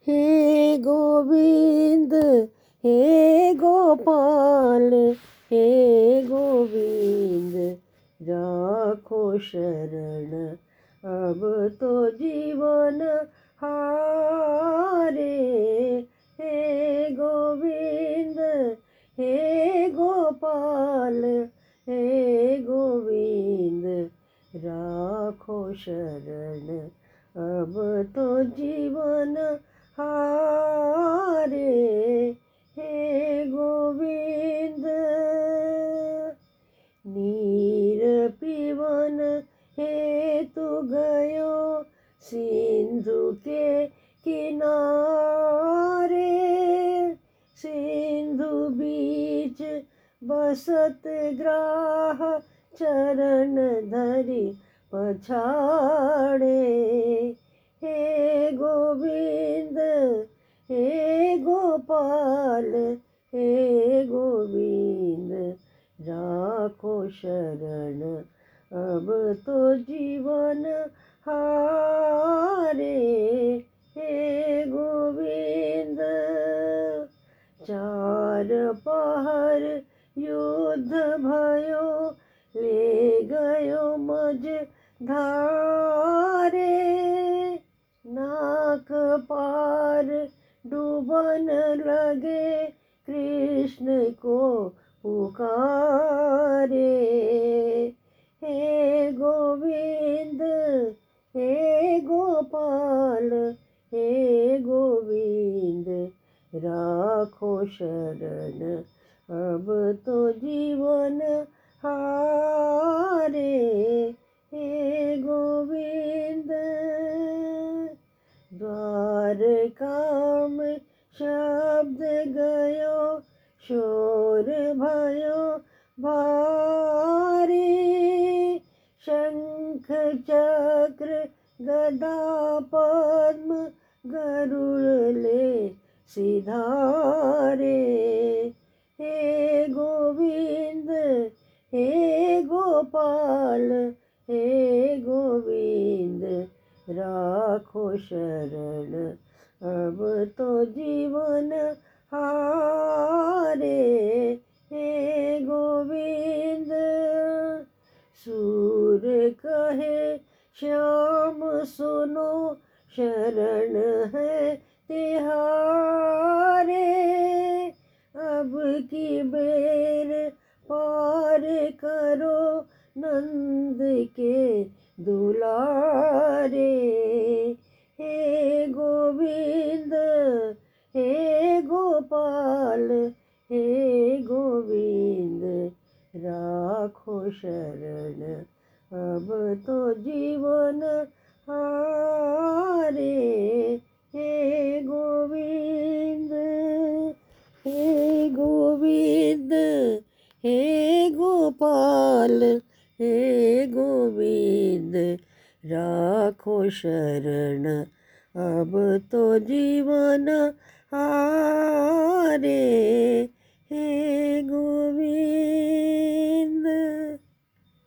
हे गोविंद हे गोपाल हे गोविंद राखो शरण अब तो जीवन हारे। हे गोविंद हे गोपाल हे गोविंद राखो शरण अब तो जीवन हारे। हे गोविंद नीर पीवन हेतु गयो सिंधु के किनारे। सिंधु बीच बसत ग्राह चरण धरि पछाड़े। हे गोविंद हे गोपाल हे गोविंद राखो शरण अब तो जीवन हारे। हे गोविंद चार पहर युद्ध भयो ले गयो मझ धारे। नाक पार डूबन लगे कृष्ण को पुकारे। हे गोविंद हे गोपाल हे गोविंद राखो शरण अब तो जीवन हारे। हे गोविंद द्वारका में शब्द गयो शोर भयो भारी। शंख चक्र गदा पद्म गरुड़ ले सिधारे। हे गोविंद हे गोपाल हे गोविंद राखो शरण अब तो जीवन हारे। हे गोविंद सूर कहे श्याम सुनो शरण है तिहारे। अब की बेर पार करो नंद के दुलारे। हे गोविंद हे गोपाल हे गोविंद राखो शरण अब तो जीवन हारे। हे गोविंद हे गोविंद हे गोपाल हे गोविंद राखो शरण अब तो जीवन हारे। हे गोविंद।